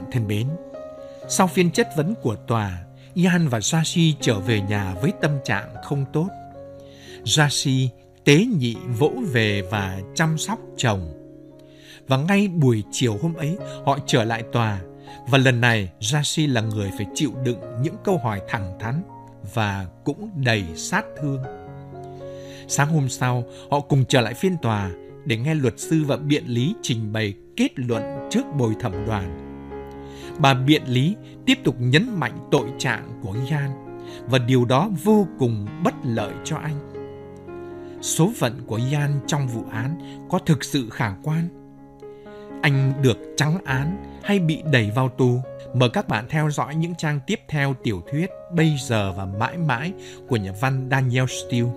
thân mến, sau phiên chất vấn của tòa, Ian và Jashi trở về nhà với tâm trạng không tốt. Jashi tế nhị vỗ về và chăm sóc chồng. Và ngay buổi chiều hôm ấy, họ trở lại tòa. Và lần này, Jashi là người phải chịu đựng những câu hỏi thẳng thắn và cũng đầy sát thương. Sáng hôm sau, họ cùng trở lại phiên tòa để nghe luật sư và biện lý trình bày kết luận trước bồi thẩm đoàn. Bà biện lý tiếp tục nhấn mạnh tội trạng của Ian và điều đó vô cùng bất lợi cho anh. Số phận của Ian trong vụ án có thực sự khả quan? Anh được trắng án hay bị đẩy vào tù? Mời các bạn theo dõi những trang tiếp theo tiểu thuyết Bây giờ và mãi mãi của nhà văn Danielle Steel.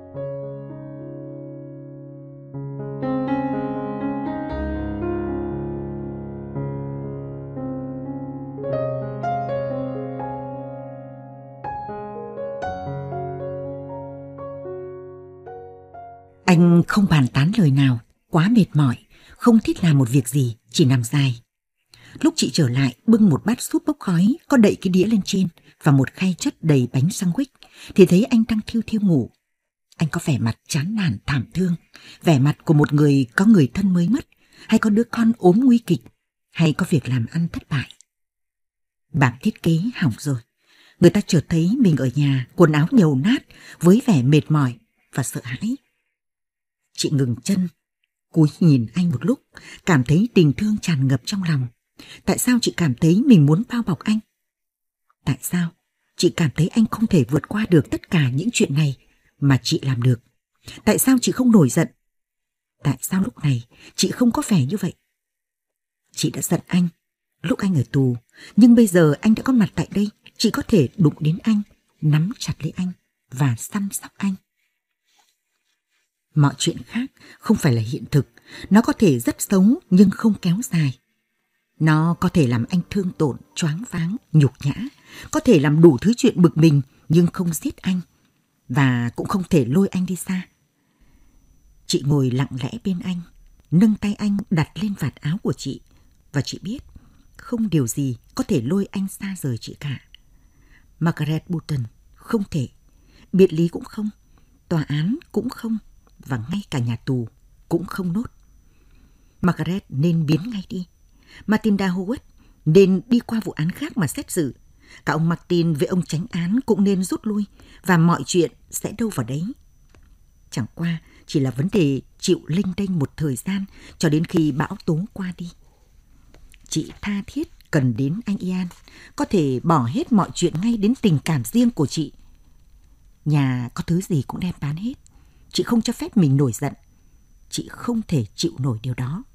Anh không bàn tán lời nào, quá mệt mỏi, không thích làm một việc gì, chỉ nằm dài. Lúc chị trở lại bưng một bát súp bốc khói, có đậy cái đĩa lên trên và một khay chất đầy bánh sandwich, thì thấy anh đang thiêu thiêu ngủ. Anh có vẻ mặt chán nản thảm thương, vẻ mặt của một người có người thân mới mất, hay có đứa con ốm nguy kịch, hay có việc làm ăn thất bại. Bảng thiết kế hỏng rồi. Người ta chợt thấy mình ở nhà, quần áo nhầu nát, với vẻ mệt mỏi và sợ hãi. Chị ngừng chân, cúi nhìn anh một lúc, cảm thấy tình thương tràn ngập trong lòng. Tại sao chị cảm thấy mình muốn bao bọc anh? Tại sao chị cảm thấy anh không thể vượt qua được tất cả những chuyện này mà chị làm được? Tại sao chị không nổi giận? Tại sao lúc này chị không có vẻ như vậy? Chị đã giận anh lúc anh ở tù, nhưng bây giờ anh đã có mặt tại đây, chị có thể đụng đến anh, nắm chặt lấy anh và săn sóc anh. Mọi chuyện khác không phải là hiện thực, nó có thể rất xấu nhưng không kéo dài. Nó có thể làm anh thương tổn, choáng váng, nhục nhã, có thể làm đủ thứ chuyện bực mình nhưng không giết anh, và cũng không thể lôi anh đi xa. Chị ngồi lặng lẽ bên anh, nâng tay anh đặt lên vạt áo của chị, và chị biết không điều gì có thể lôi anh xa rời chị cả. Margaret Button không thể, biệt lý cũng không, tòa án cũng không, và ngay cả nhà tù cũng không nốt. Margaret nên biến ngay đi. Matilda Howard nên đi qua vụ án khác mà xét xử. Cả ông Martin với ông chánh án cũng nên rút lui, và mọi chuyện sẽ đâu vào đấy. Chẳng qua chỉ là vấn đề chịu lênh đênh một thời gian cho đến khi bão tố qua đi. Chị tha thiết cần đến anh Ian, có thể bỏ hết mọi chuyện ngay đến tình cảm riêng của chị. Nhà có thứ gì cũng đem bán hết. Chị không cho phép mình nổi giận. Chị không thể chịu nổi điều đó.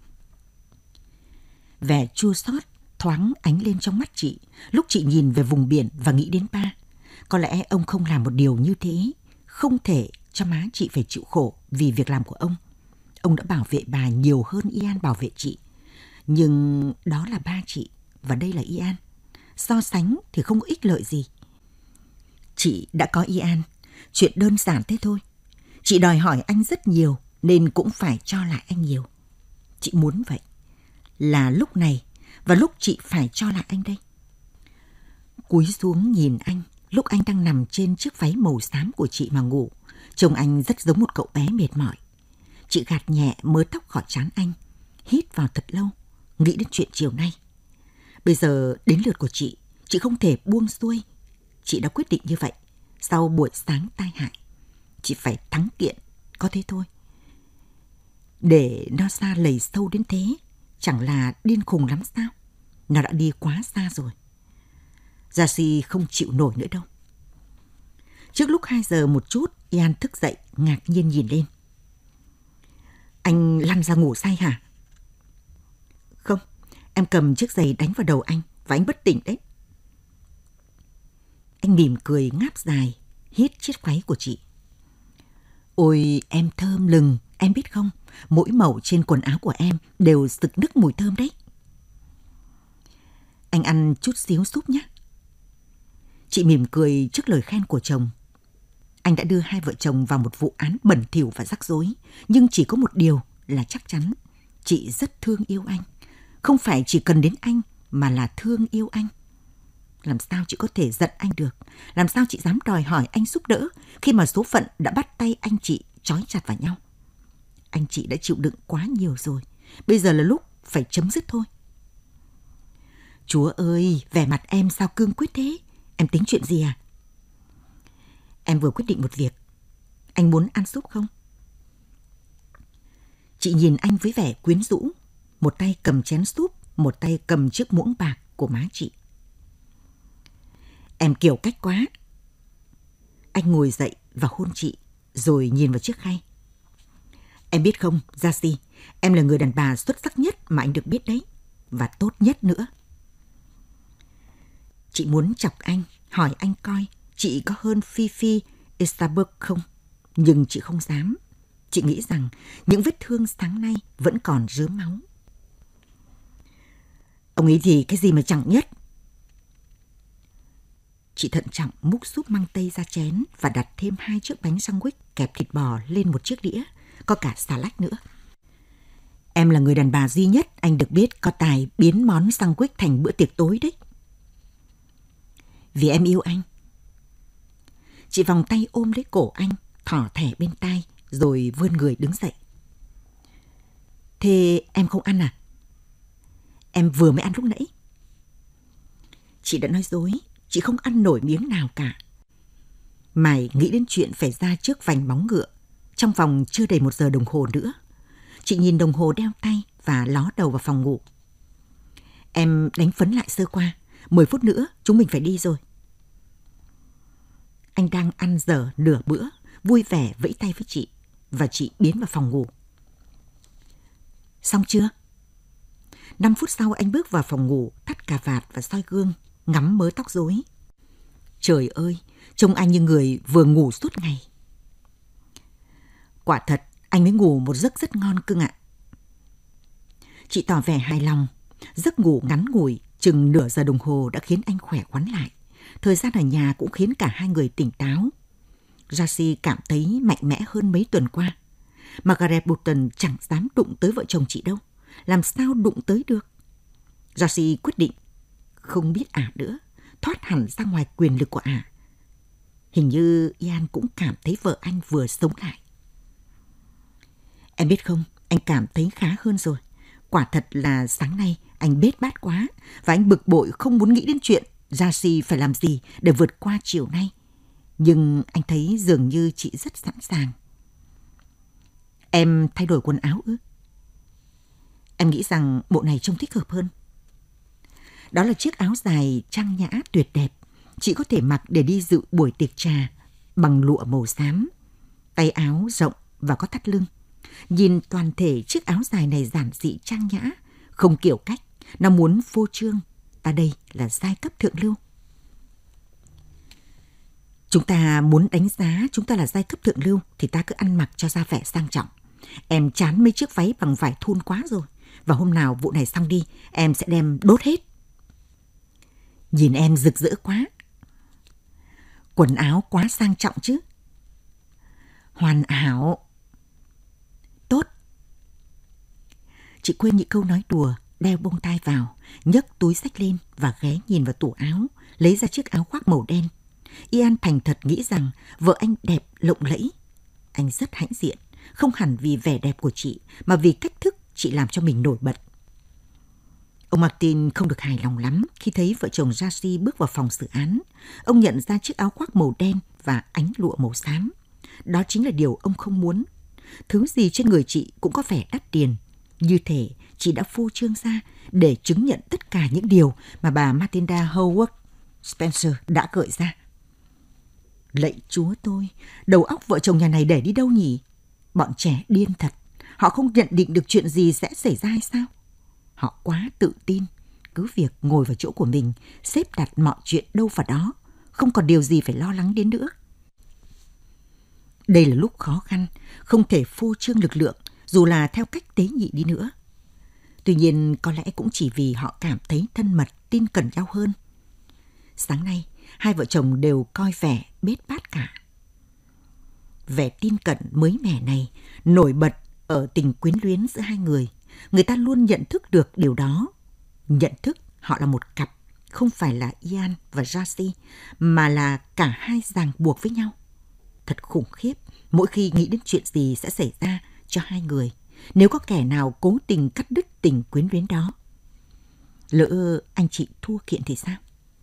Vẻ chua xót thoáng ánh lên trong mắt chị lúc chị nhìn về vùng biển và nghĩ đến ba. Có lẽ ông không làm một điều như thế, không thể cho má chị phải chịu khổ vì việc làm của ông. Ông đã bảo vệ bà nhiều hơn Ian bảo vệ chị. Nhưng đó là ba chị và đây là Ian. So sánh thì không có ích lợi gì. Chị đã có Ian, chuyện đơn giản thế thôi. Chị đòi hỏi anh rất nhiều nên cũng phải cho lại anh nhiều. Chị muốn vậy. Là lúc này và lúc chị phải cho lại anh đây. Cúi xuống nhìn anh lúc anh đang nằm trên chiếc váy màu xám của chị mà ngủ. Trông anh rất giống một cậu bé mệt mỏi. Chị gạt nhẹ mớ tóc khỏi trán anh, hít vào thật lâu, nghĩ đến chuyện chiều nay. Bây giờ đến lượt của chị không thể buông xuôi. Chị đã quyết định như vậy sau buổi sáng tai hại. Chị phải thắng kiện, có thế thôi. Để nó xa lầy sâu đến thế, chẳng là điên khùng lắm sao? Nó đã đi quá xa rồi. Jashi không chịu nổi nữa đâu. Trước lúc 2 giờ một chút, Ian thức dậy, ngạc nhiên nhìn lên. Anh lăn ra ngủ say hả? Không, em cầm chiếc giày đánh vào đầu anh và anh bất tỉnh đấy. Anh mỉm cười ngáp dài, hít chiếc váy của chị. Ôi, em thơm lừng, em biết không? Mỗi mẩu trên quần áo của em đều sực nức mùi thơm đấy. Anh ăn chút xíu súp nhé. Chị mỉm cười trước lời khen của chồng. Anh đã đưa hai vợ chồng vào một vụ án bẩn thỉu và rắc rối, nhưng chỉ có một điều là chắc chắn. Chị rất thương yêu anh. Không phải chỉ cần đến anh, mà là thương yêu anh. Làm sao chị có thể giận anh được? Làm sao chị dám đòi hỏi anh giúp đỡ khi mà số phận đã bắt tay anh chị trói chặt vào nhau? Anh chị đã chịu đựng quá nhiều rồi. Bây giờ là lúc phải chấm dứt thôi. Chúa ơi, vẻ mặt em sao cương quyết thế? Em tính chuyện gì à? Em vừa quyết định một việc. Anh muốn ăn súp không? Chị nhìn anh với vẻ quyến rũ. Một tay cầm chén súp, một tay cầm chiếc muỗng bạc của má chị. Em kiểu cách quá. Anh ngồi dậy và hôn chị, rồi nhìn vào chiếc khay. Em biết không, Jacy, em là người đàn bà xuất sắc nhất mà anh được biết đấy. Và tốt nhất nữa. Chị muốn chọc anh, hỏi anh coi chị có hơn Fifi Easterbrook không? Nhưng chị không dám. Chị nghĩ rằng những vết thương sáng nay vẫn còn rớm máu. Ông ấy thì cái gì mà chẳng nhất. Chị thận trọng múc súp măng tây ra chén và đặt thêm 2 chiếc bánh sandwich kẹp thịt bò lên một chiếc đĩa, có cả xà lách nữa. Em là người đàn bà duy nhất anh được biết có tài biến món sandwich thành bữa tiệc tối đấy. Vì em yêu anh. Chị vòng tay ôm lấy cổ anh, thỏ thẻ bên tai, rồi vươn người đứng dậy. Thế em không ăn à? Em vừa mới ăn lúc nãy. Chị đã nói dối, chị không ăn nổi miếng nào cả. Mày nghĩ đến chuyện phải ra trước vành móng ngựa. Trong vòng chưa đầy 1 giờ đồng hồ nữa. Chị nhìn đồng hồ đeo tay và ló đầu vào phòng ngủ. Em đánh phấn lại sơ qua. 10 phút nữa chúng mình phải đi rồi. Anh đang ăn dở nửa bữa, vui vẻ vẫy tay với chị. Và chị biến vào phòng ngủ. Xong chưa? 5 phút sau anh bước vào phòng ngủ, thắt cà vạt và soi gương, ngắm mớ tóc rối. Trời ơi, trông anh như người vừa ngủ suốt ngày. Quả thật, anh mới ngủ một giấc rất ngon cưng ạ. Chị tỏ vẻ hài lòng. Giấc ngủ ngắn ngủi, chừng nửa giờ đồng hồ đã khiến anh khỏe khoắn lại. Thời gian ở nhà cũng khiến cả hai người tỉnh táo. Jacy cảm thấy mạnh mẽ hơn mấy tuần qua. Margaret Button chẳng dám đụng tới vợ chồng chị đâu. Làm sao đụng tới được? Jacy quyết định không biết ả nữa, thoát hẳn ra ngoài quyền lực của ả. Hình như Ian cũng cảm thấy vợ anh vừa sống lại. Em biết không, anh cảm thấy khá hơn rồi. Quả thật là sáng nay anh bết bát quá và anh bực bội không muốn nghĩ đến chuyện Jacy phải làm gì để vượt qua chiều nay. Nhưng anh thấy dường như chị rất sẵn sàng. Em thay đổi quần áo ư? Em nghĩ rằng bộ này trông thích hợp hơn. Đó là chiếc áo dài trang nhã tuyệt đẹp. Chị có thể mặc để đi dự buổi tiệc trà bằng lụa màu xám. Tay áo rộng và có thắt lưng. Nhìn toàn thể chiếc áo dài này giản dị trang nhã, không kiểu cách. Nó muốn phô trương. Ta đây là giai cấp thượng lưu. Chúng ta muốn đánh giá chúng ta là giai cấp thượng lưu thì ta cứ ăn mặc cho ra vẻ sang trọng. Em chán mấy chiếc váy bằng vải thun quá rồi. Và hôm nào vụ này xong đi, em sẽ đem đốt hết. Nhìn em rực rỡ quá. Quần áo quá sang trọng chứ. Hoàn hảo. Tốt. Chị quên những câu nói đùa, đeo bông tai vào, nhấc túi xách lên và ghé nhìn vào tủ áo, lấy ra chiếc áo khoác màu đen. Ian thành thật nghĩ rằng vợ anh đẹp lộng lẫy. Anh rất hãnh diện, không hẳn vì vẻ đẹp của chị, mà vì cách thức chị làm cho mình nổi bật. Ông Martin không được hài lòng lắm khi thấy vợ chồng Jacy bước vào phòng xử án. Ông nhận ra chiếc áo khoác màu đen và ánh lụa màu xám. Đó chính là điều ông không muốn. Thứ gì trên người chị cũng có vẻ đắt tiền. Như thể chị đã phô trương ra để chứng nhận tất cả những điều mà bà Matilda Howard Spencer đã gợi ra. Lạy Chúa tôi, đầu óc vợ chồng nhà này để đi đâu nhỉ? Bọn trẻ điên thật. Họ không nhận định được chuyện gì sẽ xảy ra hay sao? Họ quá tự tin. Cứ việc ngồi vào chỗ của mình, xếp đặt mọi chuyện đâu vào đó. Không còn điều gì phải lo lắng đến nữa. Đây là lúc khó khăn, không thể phô trương lực lượng, dù là theo cách tế nhị đi nữa. Tuy nhiên, có lẽ cũng chỉ vì họ cảm thấy thân mật, tin cẩn nhau hơn. Sáng nay, hai vợ chồng đều coi vẻ bết bát cả. Vẻ tin cẩn mới mẻ này nổi bật ở tình quyến luyến giữa hai người. Người ta luôn nhận thức được điều đó. Nhận thức họ là một cặp, không phải là Ian và Jacy, mà là cả hai ràng buộc với nhau. Thật khủng khiếp mỗi khi nghĩ đến chuyện gì sẽ xảy ra cho hai người nếu có kẻ nào cố tình cắt đứt tình quyến luyến đó. Lỡ anh chị thua kiện thì sao?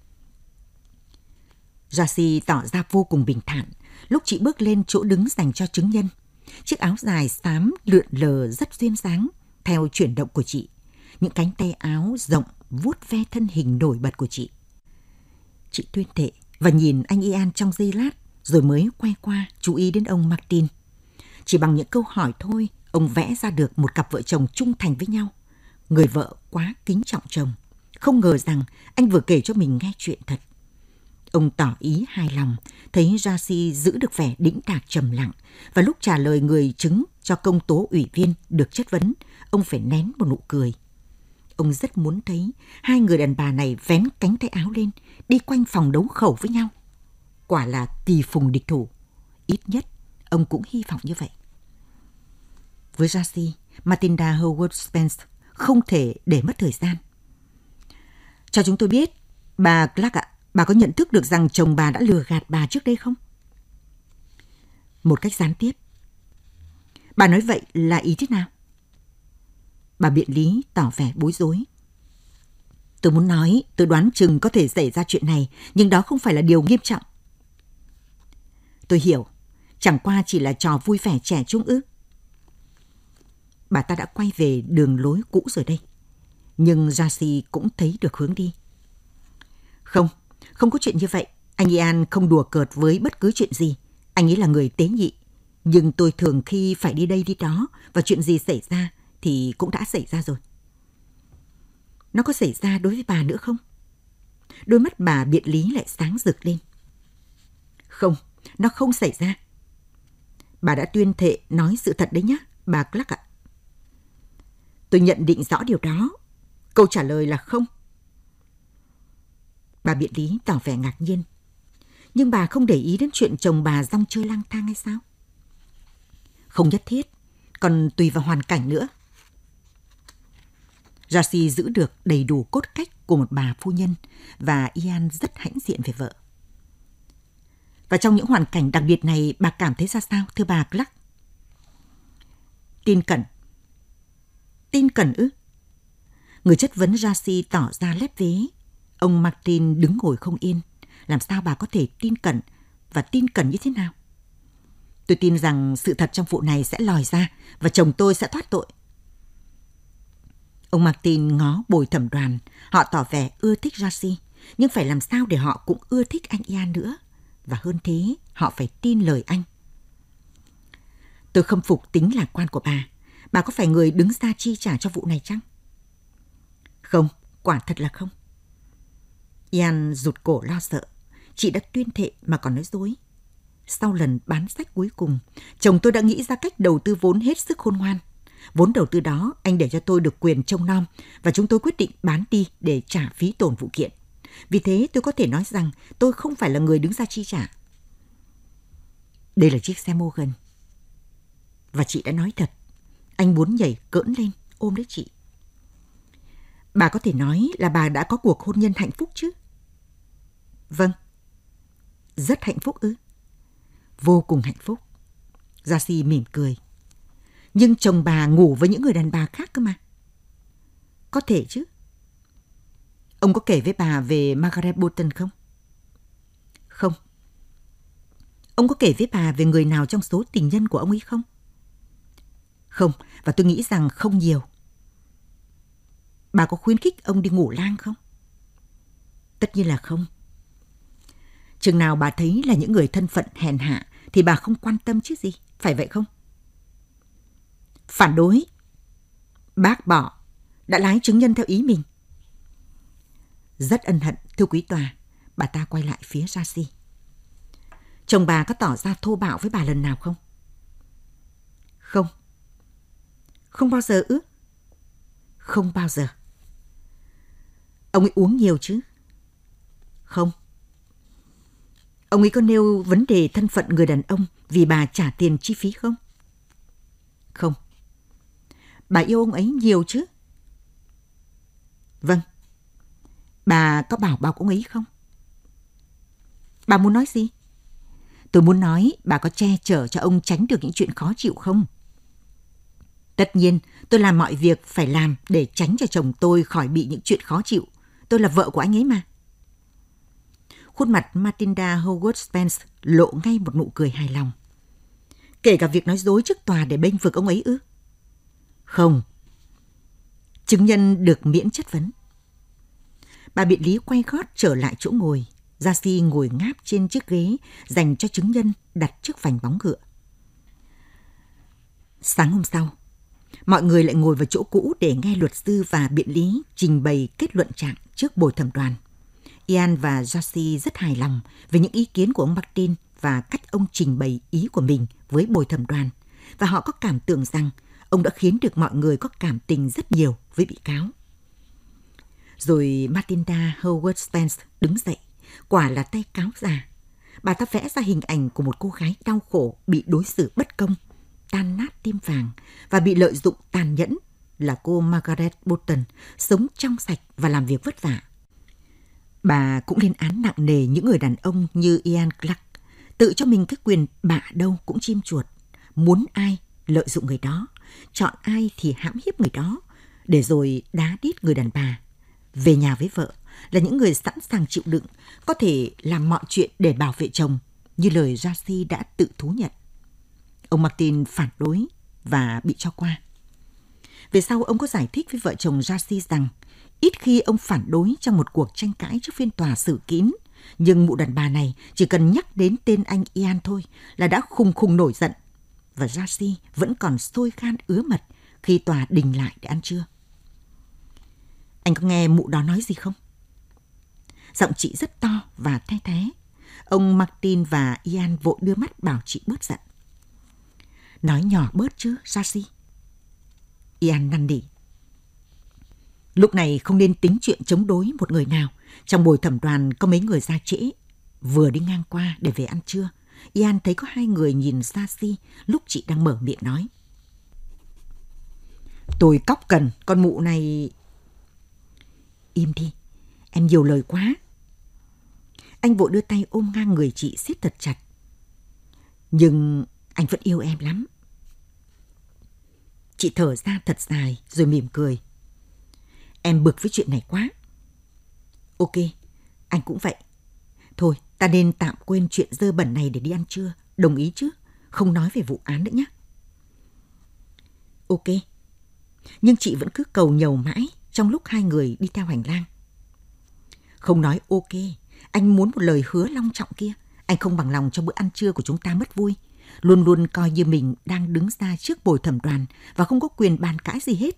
Jacy tỏ ra vô cùng bình thản lúc chị bước lên chỗ đứng dành cho chứng nhân. Chiếc áo dài xám lượn lờ rất duyên dáng theo chuyển động của chị. Những cánh tay áo rộng vuốt ve thân hình nổi bật của chị. Chị tuyên thệ và nhìn anh Ian trong giây lát rồi mới quay qua chú ý đến ông Martin. Chỉ bằng những câu hỏi thôi, ông vẽ ra được một cặp vợ chồng trung thành với nhau. Người vợ quá kính trọng chồng. Không ngờ rằng anh vừa kể cho mình nghe chuyện thật. Ông tỏ ý hài lòng, thấy Jacy giữ được vẻ đĩnh đạc trầm lặng, và lúc trả lời người chứng cho công tố ủy viên được chất vấn, ông phải nén một nụ cười. Ông rất muốn thấy hai người đàn bà này vén cánh tay áo lên, đi quanh phòng đấu khẩu với nhau. Quả là kỳ phùng địch thủ. Ít nhất, ông cũng hy vọng như vậy. Với Jacy, Matilda Howard Spence không thể để mất thời gian. Cho chúng tôi biết, bà Clark ạ, bà có nhận thức được rằng chồng bà đã lừa gạt bà trước đây không? Một cách gián tiếp. Bà nói vậy là ý thế nào? Bà biện lý tỏ vẻ bối rối. Tôi muốn nói, tôi đoán chừng có thể xảy ra chuyện này, nhưng đó không phải là điều nghiêm trọng. Tôi hiểu, chẳng qua chỉ là trò vui vẻ trẻ trung ư. Bà ta đã quay về đường lối cũ rồi đây. Nhưng Jacy cũng thấy được hướng đi. Không có chuyện như vậy. Anh Ian không đùa cợt với bất cứ chuyện gì. Anh ấy là người tế nhị. Nhưng tôi thường khi phải đi đây đi đó, và chuyện gì xảy ra thì cũng đã xảy ra rồi. Nó có xảy ra đối với bà nữa không? Đôi mắt bà biện lý lại sáng rực lên. Không, nó không xảy ra. Bà đã tuyên thệ nói sự thật đấy nhá, bà Clark ạ. Tôi nhận định rõ điều đó. Câu trả lời là không. Bà biện lý tỏ vẻ ngạc nhiên. Nhưng bà không để ý đến chuyện chồng bà rong chơi lang thang hay sao? Không nhất thiết, còn tùy vào hoàn cảnh nữa. Jacy giữ được đầy đủ cốt cách của một bà phu nhân, và Ian rất hãnh diện về vợ. Và trong những hoàn cảnh đặc biệt này, bà cảm thấy ra sao, thưa bà Clark? Tin cẩn. Tin cẩn ư? Người chất vấn Jacy tỏ ra lép vế. Ông Martin đứng ngồi không yên. Làm sao bà có thể tin cẩn, và tin cẩn như thế nào? Tôi tin rằng sự thật trong vụ này sẽ lòi ra, và chồng tôi sẽ thoát tội. Ông Martin ngó bồi thẩm đoàn. Họ tỏ vẻ ưa thích Jacy, nhưng phải làm sao để họ cũng ưa thích anh Ian nữa. Và hơn thế, họ phải tin lời anh. Tôi khâm phục tính lạc quan của bà. Bà có phải người đứng ra chi trả cho vụ này chăng? Không, quả thật là không. Ian rụt cổ lo sợ. Chị đã tuyên thệ mà còn nói dối. Sau lần bán sách cuối cùng, chồng tôi đã nghĩ ra cách đầu tư vốn hết sức khôn ngoan. Vốn đầu tư đó anh để cho tôi được quyền trông nom, và chúng tôi quyết định bán đi để trả phí tổn vụ kiện. Vì thế tôi có thể nói rằng tôi không phải là người đứng ra chi trả. Đây là chiếc xe Morgan. Và chị đã nói thật. Anh muốn nhảy cỡn lên ôm lấy chị. Bà có thể nói là bà đã có cuộc hôn nhân hạnh phúc chứ? Vâng. Rất hạnh phúc ư? Vô cùng hạnh phúc. Jacy mỉm cười. Nhưng chồng bà ngủ với những người đàn bà khác cơ mà. Có thể chứ. Ông có kể với bà về Margaret Bolton không? Không. Ông có kể với bà về người nào trong số tình nhân của ông ấy không? Không, và tôi nghĩ rằng không nhiều. Bà có khuyến khích ông đi ngủ lang không? Tất nhiên là không. Chừng nào bà thấy là những người thân phận hèn hạ thì bà không quan tâm chứ gì, phải vậy không? Phản đối. Bác bỏ. Đã lái chứng nhân theo ý mình. Rất ân hận, thưa quý tòa. Bà ta quay lại phía Jacy. Chồng bà có tỏ ra thô bạo với bà lần nào không? Không. Không bao giờ ư? Không bao giờ. Ông ấy uống nhiều chứ? Không. Ông ấy có nêu vấn đề thân phận người đàn ông vì bà trả tiền chi phí không? Không. Bà yêu ông ấy nhiều chứ? Vâng. Bà có bảo ông ấy không? Bà muốn nói gì? Tôi muốn nói bà có che chở cho ông tránh được những chuyện khó chịu không? Tất nhiên, tôi làm mọi việc phải làm để tránh cho chồng tôi khỏi bị những chuyện khó chịu. Tôi là vợ của anh ấy mà. Khuôn mặt Matilda Howard Spence lộ ngay một nụ cười hài lòng. Kể cả việc nói dối trước tòa để bênh vực ông ấy ư? Không. Chứng nhân được miễn chất vấn. Bà biện lý quay gót trở lại chỗ ngồi. Darcy ngồi ngáp trên chiếc ghế dành cho chứng nhân đặt trước vành bóng ngựa. Sáng hôm sau, mọi người lại ngồi vào chỗ cũ để nghe luật sư và biện lý trình bày kết luận trạng trước bồi thẩm đoàn. Ian và Darcy rất hài lòng về những ý kiến của ông Martin và cách ông trình bày ý của mình với bồi thẩm đoàn, và họ có cảm tưởng rằng ông đã khiến được mọi người có cảm tình rất nhiều với bị cáo. Rồi Matilda Howard Spence đứng dậy, quả là tay cáo già. Bà ta vẽ ra hình ảnh của một cô gái đau khổ bị đối xử bất công, tan nát tim vàng và bị lợi dụng tàn nhẫn, là cô Margaret Bolton, sống trong sạch và làm việc vất vả. Bà cũng lên án nặng nề những người đàn ông như Ian Clark, tự cho mình cái quyền bạ đâu cũng chim chuột, muốn ai lợi dụng người đó, chọn ai thì hãm hiếp người đó, để rồi đá đít người đàn bà. Về nhà với vợ là những người sẵn sàng chịu đựng, có thể làm mọi chuyện để bảo vệ chồng, như lời Darcy đã tự thú nhận. Ông Martin phản đối và bị cho qua. Về sau, ông có giải thích với vợ chồng Darcy rằng ít khi ông phản đối trong một cuộc tranh cãi trước phiên tòa xử kín, nhưng mụ đàn bà này chỉ cần nhắc đến tên anh Ian thôi là đã khùng nổi giận, và Darcy vẫn còn sôi khan ứa mật khi tòa đình lại để ăn trưa. Anh có nghe mụ đó nói gì không? Giọng chị rất to và the thé. Ông Martin và Ian vội đưa mắt bảo chị bớt giận. Nói nhỏ bớt chứ, Darcy. Ian năn nỉ. Lúc này không nên tính chuyện chống đối một người nào. Trong bồi thẩm đoàn có mấy người ra trễ, vừa đi ngang qua để về ăn trưa. Ian thấy có 2 người nhìn Darcy lúc chị đang mở miệng nói. Tôi cóc cần, con mụ này... Im đi, em nhiều lời quá. Anh vội đưa tay ôm ngang người chị siết thật chặt. Nhưng anh vẫn yêu em lắm. Chị thở ra thật dài rồi mỉm cười. Em bực với chuyện này quá. Ok, anh cũng vậy. Thôi, ta nên tạm quên chuyện dơ bẩn này để đi ăn trưa. Đồng ý chứ? Không nói về vụ án nữa nhé. Ok. Nhưng chị vẫn cứ cầu nhầu mãi trong lúc 2 người đi theo hành lang. Không nói ok. Anh muốn một lời hứa long trọng kia. Anh không bằng lòng cho bữa ăn trưa của chúng ta mất vui. Luôn luôn coi như mình đang đứng ra trước bồi thẩm đoàn và không có quyền bàn cãi gì hết.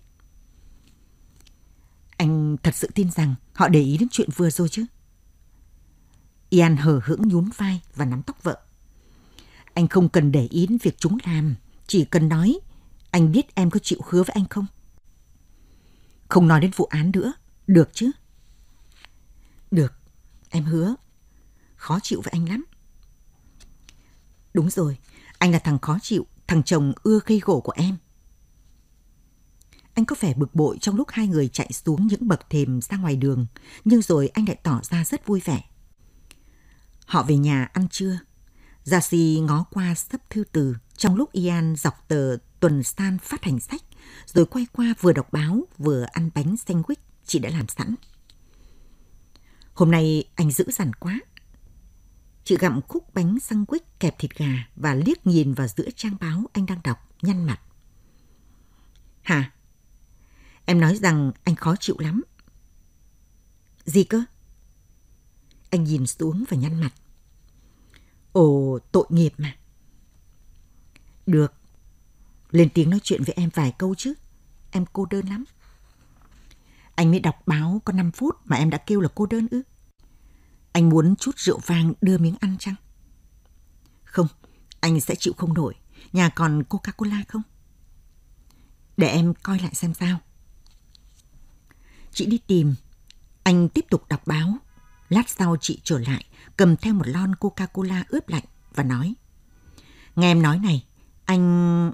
Anh thật sự tin rằng họ để ý đến chuyện vừa rồi chứ? Ian hờ hững nhún vai và nắm tóc vợ. Anh không cần để ý đến việc chúng làm, chỉ cần nói anh biết em có chịu hứa với anh không? Không nói đến vụ án nữa, được chứ? Được, em hứa. Khó chịu với anh lắm. Đúng rồi, anh là thằng khó chịu, thằng chồng ưa gây gổ của em. Anh có vẻ bực bội trong lúc 2 người chạy xuống những bậc thềm ra ngoài đường, nhưng rồi anh lại tỏ ra rất vui vẻ. Họ về nhà ăn trưa. Darcy ngó qua sấp thư từ trong lúc Ian dọc tờ Tuần San phát hành sách, rồi quay qua vừa đọc báo vừa ăn bánh sandwich chị đã làm sẵn. Hôm nay anh dữ dằn quá. Chị gặm khúc bánh sandwich kẹp thịt gà và liếc nhìn vào giữa trang báo anh đang đọc, nhăn mặt. Hả? Em nói rằng anh khó chịu lắm. Gì cơ? Anh nhìn xuống và nhăn mặt. Ồ, tội nghiệp mà. Được. Lên tiếng nói chuyện với em vài câu chứ. Em cô đơn lắm. Anh mới đọc báo có 5 phút mà em đã kêu là cô đơn ư? Anh muốn chút rượu vang đưa miếng ăn chăng? Không, anh sẽ chịu không nổi. Nhà còn Coca-Cola không? Để em coi lại xem sao. Chị đi tìm. Anh tiếp tục đọc báo. Lát sau chị trở lại, cầm theo một lon Coca-Cola ướp lạnh và nói. Nghe em nói này, anh...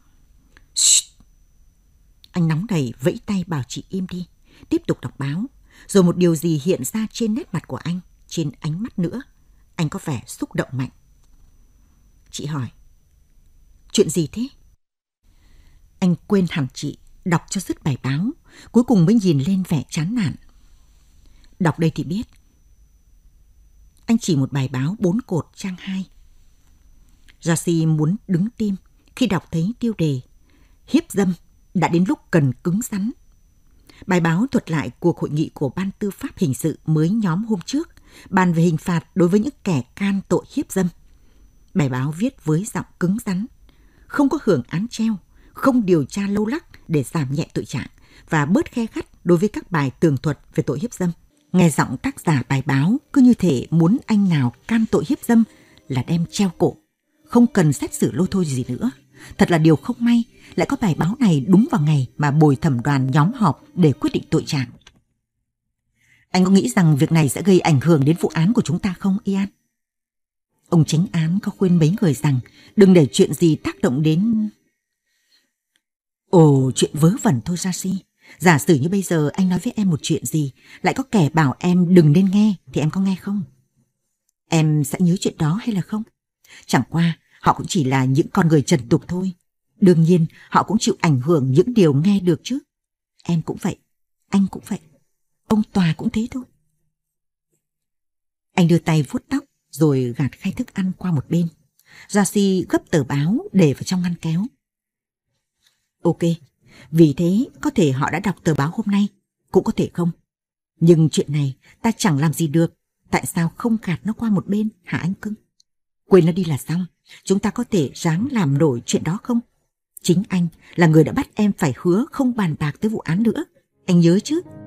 Shh. Anh nóng nảy vẫy tay bảo chị im đi. Tiếp tục đọc báo. Rồi một điều gì hiện ra trên nét mặt của anh, trên ánh mắt nữa. Anh có vẻ xúc động mạnh. Chị hỏi, chuyện gì thế? Anh quên hẳn chị, đọc cho dứt bài báo, cuối cùng mới nhìn lên vẻ chán nản. Đọc đây thì biết. Anh chỉ một bài báo 4 cột trang 2. Jaci muốn đứng tim khi đọc thấy tiêu đề hiếp dâm đã đến lúc cần cứng rắn. Bài báo thuật lại cuộc hội nghị của Ban Tư pháp Hình sự mới nhóm hôm trước, bàn về hình phạt đối với những kẻ can tội hiếp dâm. Bài báo viết với giọng cứng rắn, không có hưởng án treo, không điều tra lâu lắc để giảm nhẹ tội trạng và bớt khe khắt đối với các bài tường thuật về tội hiếp dâm. Nghe giọng tác giả bài báo cứ như thể muốn anh nào can tội hiếp dâm là đem treo cổ, không cần xét xử lôi thôi gì nữa. Thật là điều không may, lại có bài báo này đúng vào ngày mà bồi thẩm đoàn nhóm họp để quyết định tội trạng. Anh có nghĩ rằng việc này sẽ gây ảnh hưởng đến vụ án của chúng ta không, Ian? Ông chánh án có khuyên mấy người rằng đừng để chuyện gì tác động đến... Ồ, chuyện vớ vẩn thôi Jaci. Giả sử như bây giờ anh nói với em một chuyện gì, lại có kẻ bảo em đừng nên nghe, thì em có nghe không? Em sẽ nhớ chuyện đó hay là không? Chẳng qua, họ cũng chỉ là những con người trần tục thôi. Đương nhiên, họ cũng chịu ảnh hưởng những điều nghe được chứ. Em cũng vậy, anh cũng vậy. Ông tòa cũng thế thôi. Anh đưa tay vuốt tóc, rồi gạt khay thức ăn qua một bên. Jaci gấp tờ báo để vào trong ngăn kéo. Ok, vì thế có thể họ đã đọc tờ báo hôm nay, cũng có thể không. Nhưng chuyện này ta chẳng làm gì được, tại sao không gạt nó qua một bên hả anh cưng? Quên nó đi là xong, chúng ta có thể ráng làm nổi chuyện đó không? Chính anh là người đã bắt em phải hứa không bàn bạc tới vụ án nữa, anh nhớ chứ?